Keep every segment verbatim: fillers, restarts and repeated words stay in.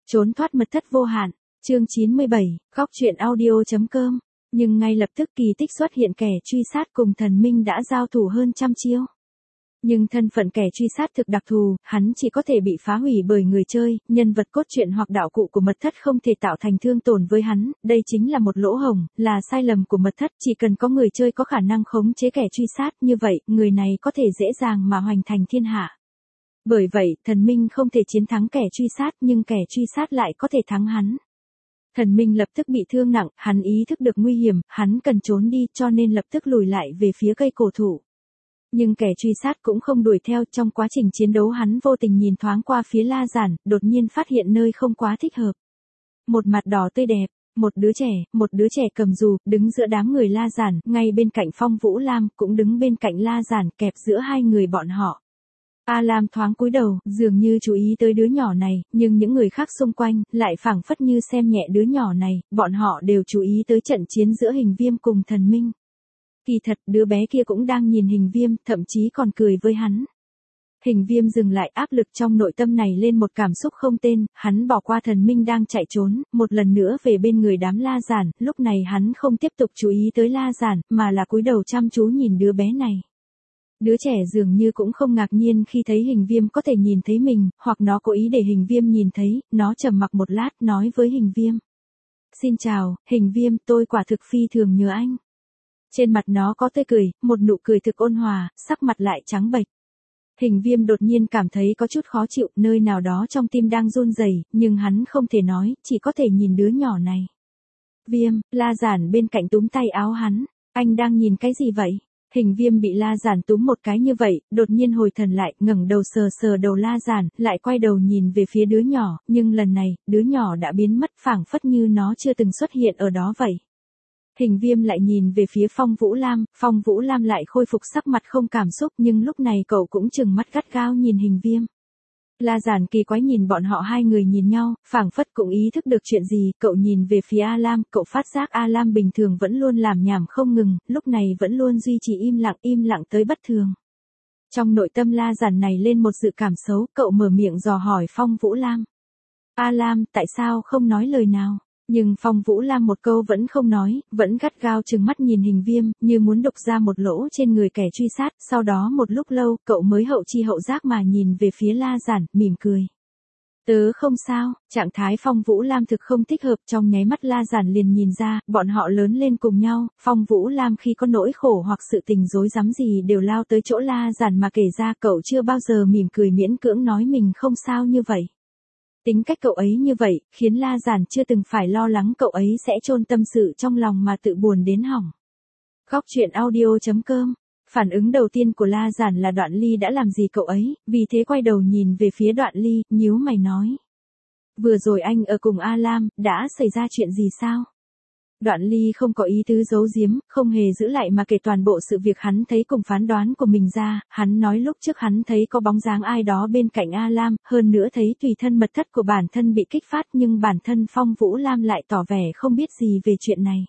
Trốn thoát mật thất vô hạn, chương chín mươi bảy, góc truyện audio.com. Nhưng ngay lập tức kỳ tích xuất hiện, kẻ truy sát cùng thần minh đã giao thủ hơn trăm chiêu. Nhưng thân phận kẻ truy sát thực đặc thù, hắn chỉ có thể bị phá hủy bởi người chơi, nhân vật cốt truyện hoặc đạo cụ của mật thất không thể tạo thành thương tổn với hắn, đây chính là một lỗ hổng, là sai lầm của mật thất, chỉ cần có người chơi có khả năng khống chế kẻ truy sát, như vậy, người này có thể dễ dàng mà hoành thành thiên hạ. Bởi vậy, thần minh không thể chiến thắng kẻ truy sát, nhưng kẻ truy sát lại có thể thắng hắn. Thần minh lập tức bị thương nặng, hắn ý thức được nguy hiểm, hắn cần trốn đi, cho nên lập tức lùi lại về phía cây cổ thụ. Nhưng kẻ truy sát cũng không đuổi theo, trong quá trình chiến đấu hắn vô tình nhìn thoáng qua phía La Giản, đột nhiên phát hiện nơi không quá thích hợp. Một mặt đỏ tươi đẹp, một đứa trẻ, một đứa trẻ cầm dù, đứng giữa đám người La Giản, ngay bên cạnh Phong Vũ Lam, cũng đứng bên cạnh La Giản, kẹp giữa hai người bọn họ. A Lam thoáng cúi đầu, dường như chú ý tới đứa nhỏ này, nhưng những người khác xung quanh, lại phảng phất như xem nhẹ đứa nhỏ này, bọn họ đều chú ý tới trận chiến giữa Hình Viêm cùng thần minh. Kỳ thật, đứa bé kia cũng đang nhìn Hình Viêm, thậm chí còn cười với hắn. Hình Viêm dừng lại, áp lực trong nội tâm này lên một cảm xúc không tên, hắn bỏ qua thần minh đang chạy trốn, một lần nữa về bên người đám La Giản, lúc này hắn không tiếp tục chú ý tới La Giản, mà là cúi đầu chăm chú nhìn đứa bé này. Đứa trẻ dường như cũng không ngạc nhiên khi thấy Hình Viêm có thể nhìn thấy mình, hoặc nó cố ý để Hình Viêm nhìn thấy, nó trầm mặc một lát nói với Hình Viêm. Xin chào, Hình Viêm, tôi quả thực phi thường nhớ anh. Trên mặt nó có tươi cười, một nụ cười thực ôn hòa, sắc mặt lại trắng bệch. Hình Viêm đột nhiên cảm thấy có chút khó chịu, nơi nào đó trong tim đang run rẩy, nhưng hắn không thể nói, chỉ có thể nhìn đứa nhỏ này. Viêm, La Giản bên cạnh túm tay áo hắn, anh đang nhìn cái gì vậy? Hình Viêm bị La Giản túm một cái như vậy, đột nhiên hồi thần lại, ngẩng đầu sờ sờ đầu La Giản, lại quay đầu nhìn về phía đứa nhỏ, nhưng lần này, đứa nhỏ đã biến mất, phảng phất như nó chưa từng xuất hiện ở đó vậy. Hình Viêm lại nhìn về phía Phong Vũ Lam, Phong Vũ Lam lại khôi phục sắc mặt không cảm xúc, nhưng lúc này cậu cũng trừng mắt gắt gao nhìn Hình Viêm. La Giản kỳ quái nhìn bọn họ hai người nhìn nhau, phảng phất cũng ý thức được chuyện gì, cậu nhìn về phía A Lam, cậu phát giác A Lam bình thường vẫn luôn làm nhảm không ngừng, lúc này vẫn luôn duy trì im lặng, im lặng tới bất thường. Trong nội tâm La Giản này lên một dự cảm xấu, cậu mở miệng dò hỏi Phong Vũ Lam. A Lam, tại sao không nói lời nào? Nhưng Phong Vũ Lam một câu vẫn không nói, vẫn gắt gao trừng mắt nhìn Hình Viêm, như muốn đục ra một lỗ trên người kẻ truy sát, sau đó một lúc lâu, cậu mới hậu chi hậu giác mà nhìn về phía La Giản, mỉm cười. Tớ không sao, trạng thái Phong Vũ Lam thực không thích hợp, trong nháy mắt La Giản liền nhìn ra, bọn họ lớn lên cùng nhau, Phong Vũ Lam khi có nỗi khổ hoặc sự tình rối rắm gì đều lao tới chỗ La Giản mà kể ra, cậu chưa bao giờ mỉm cười miễn cưỡng nói mình không sao như vậy. Tính cách cậu ấy như vậy, khiến La Giản chưa từng phải lo lắng cậu ấy sẽ chôn tâm sự trong lòng mà tự buồn đến hỏng. Góc truyện audio.com. Phản ứng đầu tiên của La Giản là Đoạn Ly đã làm gì cậu ấy, vì thế quay đầu nhìn về phía Đoạn Ly, nhíu mày nói. Vừa rồi anh ở cùng A Lam, đã xảy ra chuyện gì sao? Đoạn Ly không có ý tứ giấu giếm, không hề giữ lại mà kể toàn bộ sự việc hắn thấy cùng phán đoán của mình ra, hắn nói lúc trước hắn thấy có bóng dáng ai đó bên cạnh A Lam, hơn nữa thấy tùy thân mật thất của bản thân bị kích phát nhưng bản thân Phong Vũ Lam lại tỏ vẻ không biết gì về chuyện này.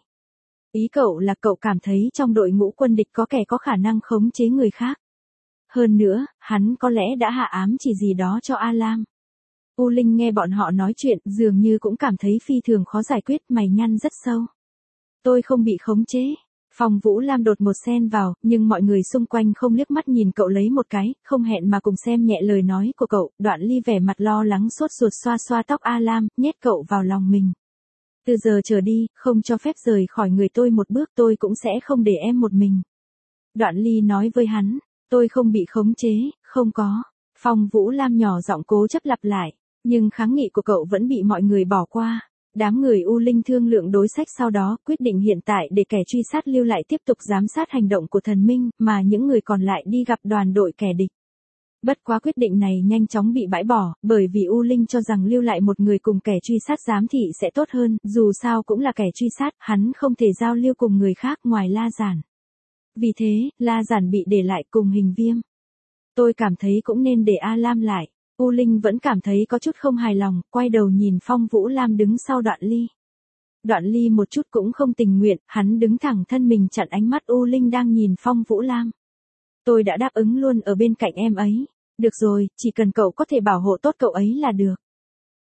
Ý cậu là cậu cảm thấy trong đội ngũ quân địch có kẻ có khả năng khống chế người khác. Hơn nữa, hắn có lẽ đã hạ ám chỉ gì đó cho A Lam. U Linh nghe bọn họ nói chuyện, dường như cũng cảm thấy phi thường khó giải quyết, mày nhăn rất sâu. Tôi không bị khống chế. Phong Vũ Lam đột một xen vào, nhưng mọi người xung quanh không liếc mắt nhìn cậu lấy một cái, không hẹn mà cùng xem nhẹ lời nói của cậu. Đoạn Ly vẻ mặt lo lắng sốt ruột xoa xoa tóc A Lam, nhét cậu vào lòng mình. Từ giờ trở đi, không cho phép rời khỏi người tôi một bước, tôi cũng sẽ không để em một mình. Đoạn Ly nói với hắn, tôi không bị khống chế, không có. Phong Vũ Lam nhỏ giọng cố chấp lặp lại, nhưng kháng nghị của cậu vẫn bị mọi người bỏ qua. Đám người U Linh thương lượng đối sách sau đó, quyết định hiện tại để kẻ truy sát lưu lại tiếp tục giám sát hành động của thần minh, mà những người còn lại đi gặp đoàn đội kẻ địch. Bất quá quyết định này nhanh chóng bị bãi bỏ, bởi vì U Linh cho rằng lưu lại một người cùng kẻ truy sát giám thị sẽ tốt hơn, dù sao cũng là kẻ truy sát, hắn không thể giao lưu cùng người khác ngoài La Giản. Vì thế, La Giản bị để lại cùng Hình Viêm. Tôi cảm thấy cũng nên để A Lam lại. U Linh vẫn cảm thấy có chút không hài lòng, quay đầu nhìn Phong Vũ Lam đứng sau Đoạn Ly. Đoạn Ly một chút cũng không tình nguyện, hắn đứng thẳng thân mình chặn ánh mắt U Linh đang nhìn Phong Vũ Lam. Tôi đã đáp ứng luôn ở bên cạnh em ấy. Được rồi, chỉ cần cậu có thể bảo hộ tốt cậu ấy là được.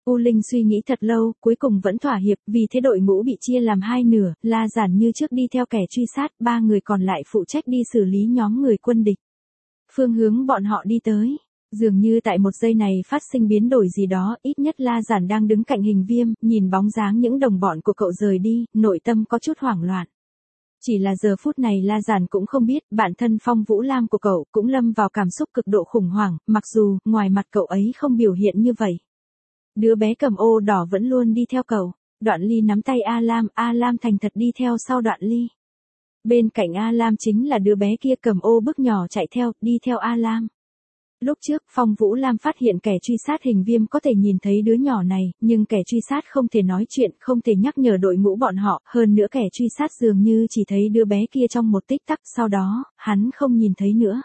U Linh suy nghĩ thật lâu, cuối cùng vẫn thỏa hiệp, vì thế đội ngũ bị chia làm hai nửa, La Giản như trước đi theo kẻ truy sát, ba người còn lại phụ trách đi xử lý nhóm người quân địch. Phương hướng bọn họ đi tới. Dường như tại một giây này phát sinh biến đổi gì đó, ít nhất La Giản đang đứng cạnh Hình Viêm, nhìn bóng dáng những đồng bọn của cậu rời đi, nội tâm có chút hoảng loạn. Chỉ là giờ phút này La Giản cũng không biết, bản thân Phong Vũ Lam của cậu cũng lâm vào cảm xúc cực độ khủng hoảng, mặc dù, ngoài mặt cậu ấy không biểu hiện như vậy. Đứa bé cầm ô đỏ vẫn luôn đi theo cậu, Đoạn Ly nắm tay A Lam, A Lam thành thật đi theo sau Đoạn Ly. Bên cạnh A Lam chính là đứa bé kia cầm ô bước nhỏ chạy theo, đi theo A Lam. Lúc trước, Phong Vũ Lam phát hiện kẻ truy sát Hình Viêm có thể nhìn thấy đứa nhỏ này, nhưng kẻ truy sát không thể nói chuyện, không thể nhắc nhở đội ngũ bọn họ, hơn nữa kẻ truy sát dường như chỉ thấy đứa bé kia trong một tích tắc, sau đó, hắn không nhìn thấy nữa.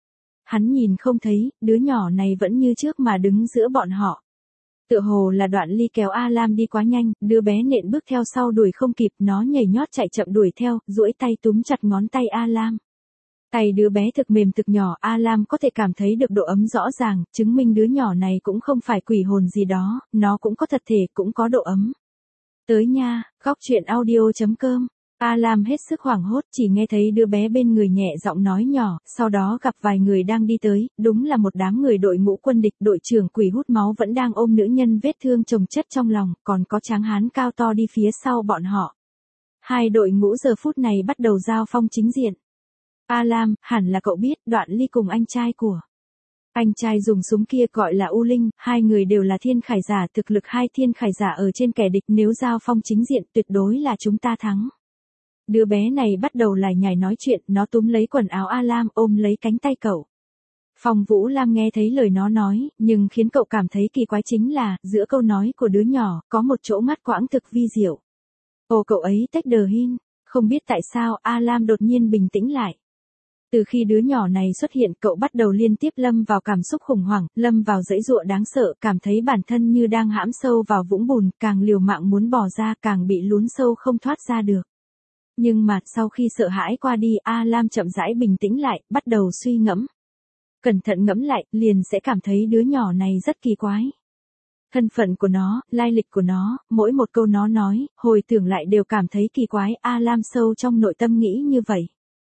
Hắn nhìn không thấy, đứa nhỏ này vẫn như trước mà đứng giữa bọn họ. Tựa hồ là Đoạn Ly kéo A Lam đi quá nhanh, đứa bé nện bước theo sau đuổi không kịp, nó nhảy nhót chạy chậm đuổi theo, duỗi tay túm chặt ngón tay A Lam. Tay đứa bé thực mềm thực nhỏ, A Lam có thể cảm thấy được độ ấm rõ ràng, chứng minh đứa nhỏ này cũng không phải quỷ hồn gì đó, nó cũng có thật thể, cũng có độ ấm. Tới nha, góc truyện audio chấm com. A Lam hết sức hoảng hốt, chỉ nghe thấy đứa bé bên người nhẹ giọng nói nhỏ, sau đó gặp vài người đang đi tới, đúng là một đám người đội ngũ quân địch, đội trưởng quỷ hút máu vẫn đang ôm nữ nhân vết thương chồng chất trong lòng, còn có tráng hán cao to đi phía sau bọn họ. Hai đội ngũ giờ phút này bắt đầu giao phong chính diện. A Lam, hẳn là cậu biết, Đoạn Ly cùng anh trai của anh trai dùng súng kia gọi là U Linh, hai người đều là thiên khải giả, thực lực hai thiên khải giả ở trên kẻ địch, nếu giao phong chính diện tuyệt đối là chúng ta thắng. Đứa bé này bắt đầu lải nhải nói chuyện, nó túm lấy quần áo A Lam, ôm lấy cánh tay cậu. Phong Vũ Lam nghe thấy lời nó nói, nhưng khiến cậu cảm thấy kỳ quái chính là, giữa câu nói của đứa nhỏ, có một chỗ ngắt quãng thực vi diệu. Ồ, cậu ấy tách đờ hin, không biết tại sao A Lam đột nhiên bình tĩnh lại. Từ khi đứa nhỏ này xuất hiện, cậu bắt đầu liên tiếp lâm vào cảm xúc khủng hoảng, lâm vào dãy dụa đáng sợ, cảm thấy bản thân như đang hãm sâu vào vũng bùn, càng liều mạng muốn bỏ ra, càng bị lún sâu không thoát ra được. Nhưng mà, sau khi sợ hãi qua đi, A Lam chậm rãi bình tĩnh lại, bắt đầu suy ngẫm. Cẩn thận ngẫm lại, liền sẽ cảm thấy đứa nhỏ này rất kỳ quái. Thân phận của nó, lai lịch của nó, mỗi một câu nó nói, hồi tưởng lại đều cảm thấy kỳ quái, A Lam sâu trong nội tâm nghĩ như vậy.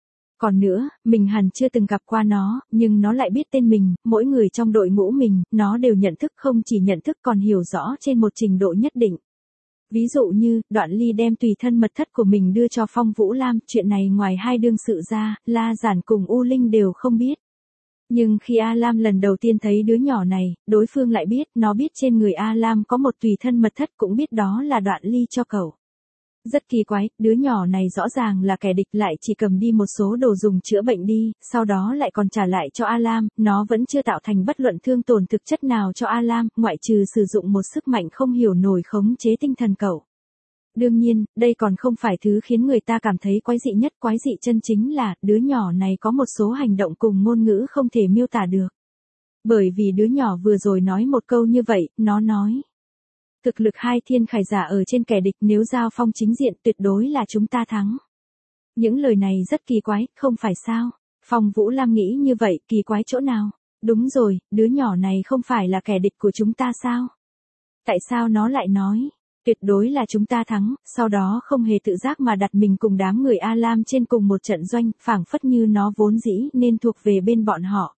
Còn nữa, mình hẳn chưa từng gặp qua nó, nhưng nó lại biết tên mình, mỗi người trong đội ngũ mình, nó đều nhận thức, không chỉ nhận thức còn hiểu rõ trên một trình độ nhất định. Ví dụ như, Đoạn Ly đem tùy thân mật thất của mình đưa cho Phong Vũ Lam, chuyện này ngoài hai đương sự ra, La Giản cùng U Linh đều không biết. Nhưng khi A Lam lần đầu tiên thấy đứa nhỏ này, đối phương lại biết, nó biết trên người A Lam có một tùy thân mật thất, cũng biết đó là Đoạn Ly cho cậu. Rất kỳ quái, đứa nhỏ này rõ ràng là kẻ địch lại chỉ cầm đi một số đồ dùng chữa bệnh đi, sau đó lại còn trả lại cho A Lam, nó vẫn chưa tạo thành bất luận thương tổn thực chất nào cho A Lam, ngoại trừ sử dụng một sức mạnh không hiểu nổi khống chế tinh thần cậu. Đương nhiên, đây còn không phải thứ khiến người ta cảm thấy quái dị nhất, quái dị chân chính là, đứa nhỏ này có một số hành động cùng ngôn ngữ không thể miêu tả được. Bởi vì đứa nhỏ vừa rồi nói một câu như vậy, nó nói. Thực lực hai thiên khải giả ở trên kẻ địch, nếu giao phong chính diện tuyệt đối là chúng ta thắng. Những lời này rất kỳ quái, không phải sao? Phong Vũ Lam nghĩ như vậy, kỳ quái chỗ nào? Đúng rồi, đứa nhỏ này không phải là kẻ địch của chúng ta sao? Tại sao nó lại nói? Tuyệt đối là chúng ta thắng, sau đó không hề tự giác mà đặt mình cùng đám người A Lam trên cùng một trận doanh, phảng phất như nó vốn dĩ nên thuộc về bên bọn họ.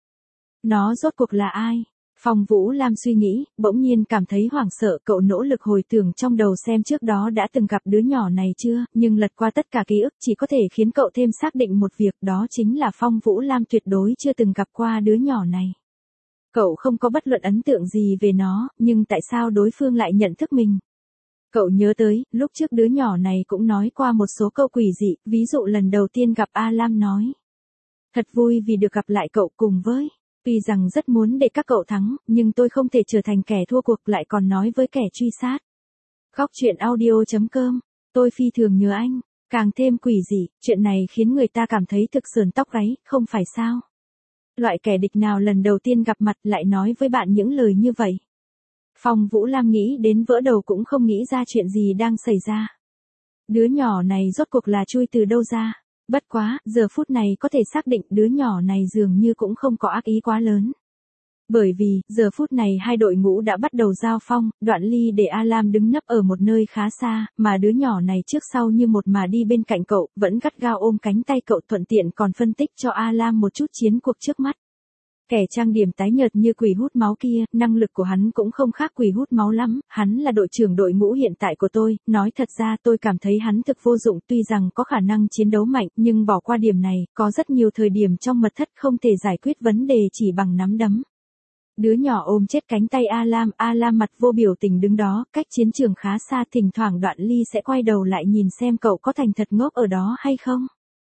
Nó rốt cuộc là ai? Phong Vũ Lam suy nghĩ, bỗng nhiên cảm thấy hoảng sợ, cậu nỗ lực hồi tưởng trong đầu xem trước đó đã từng gặp đứa nhỏ này chưa, nhưng lật qua tất cả ký ức chỉ có thể khiến cậu thêm xác định một việc, đó chính là Phong Vũ Lam tuyệt đối chưa từng gặp qua đứa nhỏ này. Cậu không có bất luận ấn tượng gì về nó, nhưng tại sao đối phương lại nhận thức mình? Cậu nhớ tới, lúc trước đứa nhỏ này cũng nói qua một số câu quỷ dị, ví dụ lần đầu tiên gặp A Lam nói. Thật vui vì được gặp lại cậu cùng với. Tuy rằng rất muốn để các cậu thắng, nhưng tôi không thể trở thành kẻ thua cuộc, lại còn nói với kẻ truy sát. Góc truyện audio chấm com. Tôi phi thường nhớ anh. Càng thêm quỷ dị, chuyện này khiến người ta cảm thấy thực sườn tóc gáy, không phải sao? Loại kẻ địch nào lần đầu tiên gặp mặt lại nói với bạn những lời như vậy? Phong Vũ Lam nghĩ đến vỡ đầu cũng không nghĩ ra chuyện gì đang xảy ra. Đứa nhỏ này rốt cuộc là chui từ đâu ra? Bất quá, giờ phút này có thể xác định đứa nhỏ này dường như cũng không có ác ý quá lớn. Bởi vì, giờ phút này hai đội ngũ đã bắt đầu giao phong, Đoạn Ly để A-Lam đứng nấp ở một nơi khá xa, mà đứa nhỏ này trước sau như một mà đi bên cạnh cậu, vẫn gắt gao ôm cánh tay cậu thuận tiện còn phân tích cho A-Lam một chút chiến cuộc trước mắt. Kẻ trang điểm tái nhợt như quỷ hút máu kia, năng lực của hắn cũng không khác quỷ hút máu lắm, hắn là đội trưởng đội ngũ hiện tại của tôi, nói thật ra tôi cảm thấy hắn thực vô dụng, tuy rằng có khả năng chiến đấu mạnh, nhưng bỏ qua điểm này, có rất nhiều thời điểm trong mật thất không thể giải quyết vấn đề chỉ bằng nắm đấm. Đứa nhỏ ôm chết cánh tay A-Lam, A-Lam mặt vô biểu tình đứng đó, cách chiến trường khá xa, thỉnh thoảng Đoạn Ly sẽ quay đầu lại nhìn xem cậu có thành thật ngốc ở đó hay không.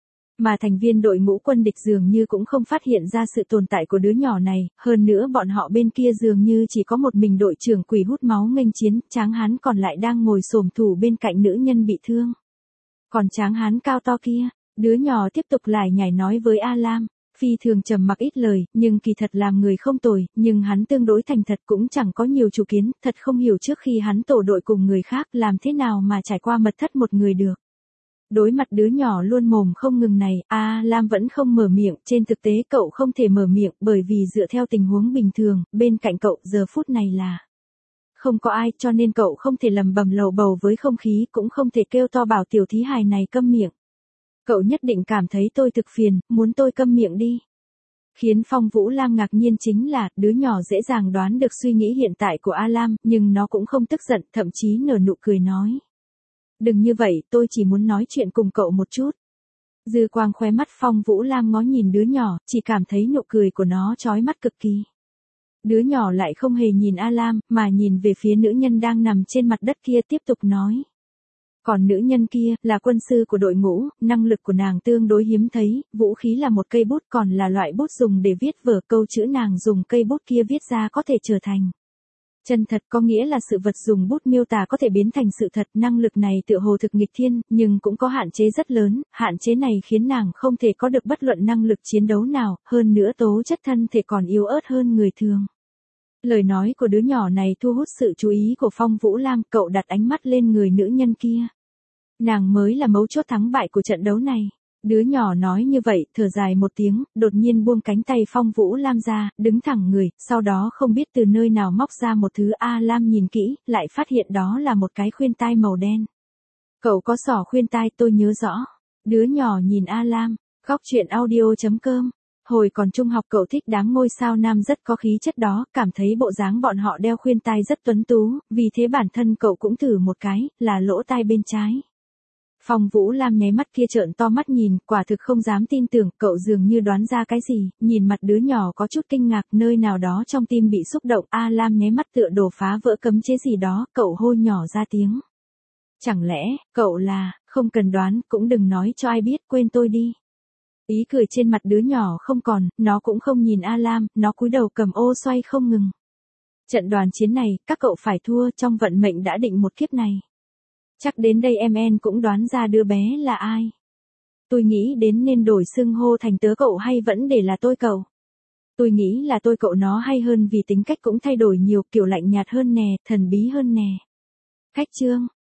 Mà thành viên đội ngũ quân địch dường như cũng không phát hiện ra sự tồn tại của đứa nhỏ này, hơn nữa bọn họ bên kia dường như chỉ có một mình đội trưởng quỷ hút máu nghênh chiến, Tráng Hán còn lại đang ngồi xổm thủ bên cạnh nữ nhân bị thương. Còn Tráng Hán cao to kia, đứa nhỏ tiếp tục lải nhải nói với A-Lam. Phi thường trầm mặc ít lời, nhưng kỳ thật làm người không tồi, nhưng hắn tương đối thành thật cũng chẳng có nhiều chủ kiến, thật không hiểu trước khi hắn tổ đội cùng người khác làm thế nào mà trải qua mật thất một người được. Đối mặt đứa nhỏ luôn mồm không ngừng này, A-Lam vẫn không mở miệng, trên thực tế cậu không thể mở miệng bởi vì dựa theo tình huống bình thường, bên cạnh cậu giờ phút này là không có ai, cho nên cậu không thể lầm bầm lầu bầu với không khí, cũng không thể kêu to bảo tiểu thí hài này câm miệng. Cậu nhất định cảm thấy tôi thực phiền, muốn tôi câm miệng đi. Khiến Phong Vũ Lam ngạc nhiên chính là, đứa nhỏ dễ dàng đoán được suy nghĩ hiện tại của A-Lam, nhưng nó cũng không tức giận, thậm chí nở nụ cười nói. Đừng như vậy, tôi chỉ muốn nói chuyện cùng cậu một chút. Dư quang khóe mắt Phong Vũ Lam ngó nhìn đứa nhỏ, chỉ cảm thấy nụ cười của nó chói mắt cực kỳ. Đứa nhỏ lại không hề nhìn A-Lam, mà nhìn về phía nữ nhân đang nằm trên mặt đất kia tiếp tục nói. Còn nữ nhân kia, là quân sư của đội ngũ, năng lực của nàng tương đối hiếm thấy, vũ khí là một cây bút còn là loại bút dùng để viết vở, câu chữ nàng dùng cây bút kia viết ra có thể trở thành chân thật, có nghĩa là sự vật dùng bút miêu tả có thể biến thành sự thật, năng lực này tựa hồ thực nghịch thiên, nhưng cũng có hạn chế rất lớn, hạn chế này khiến nàng không thể có được bất luận năng lực chiến đấu nào, hơn nữa tố chất thân thể còn yếu ớt hơn người thường. Lời nói của đứa nhỏ này thu hút sự chú ý của Phong Vũ Lam, cậu đặt ánh mắt lên người nữ nhân kia. Nàng mới là mấu chốt thắng bại của trận đấu này. Đứa nhỏ nói như vậy, thở dài một tiếng, đột nhiên buông cánh tay Phong Vũ Lam ra, đứng thẳng người, sau đó không biết từ nơi nào móc ra một thứ. A-Lam nhìn kỹ, lại phát hiện đó là một cái khuyên tai màu đen. Cậu có xỏ khuyên tai, tôi nhớ rõ. Đứa nhỏ nhìn A-Lam, góc truyện audio chấm com. Hồi còn trung học cậu thích đám ngôi sao nam rất có khí chất đó, cảm thấy bộ dáng bọn họ đeo khuyên tai rất tuấn tú, vì thế bản thân cậu cũng thử một cái, là lỗ tai bên trái. Phong Vũ Lam nháy mắt kia trợn to mắt nhìn, quả thực không dám tin tưởng, cậu dường như đoán ra cái gì, nhìn mặt đứa nhỏ có chút kinh ngạc, nơi nào đó trong tim bị xúc động, A-Lam nháy mắt tựa đồ phá vỡ cấm chế gì đó, cậu hô nhỏ ra tiếng. Chẳng lẽ, cậu là, không cần đoán, cũng đừng nói cho ai biết, quên tôi đi. Ý cười trên mặt đứa nhỏ không còn, nó cũng không nhìn A-Lam, nó cúi đầu cầm ô xoay không ngừng. Trận đoàn chiến này, các cậu phải thua, trong vận mệnh đã định một kiếp này. Chắc đến đây em en cũng đoán ra đứa bé là ai. Tôi nghĩ đến nên đổi xưng hô thành tớ cậu hay vẫn để là tôi cậu. Tôi nghĩ là tôi cậu nó hay hơn vì tính cách cũng thay đổi nhiều, kiểu lạnh nhạt hơn nè, thần bí hơn nè. Khách chương.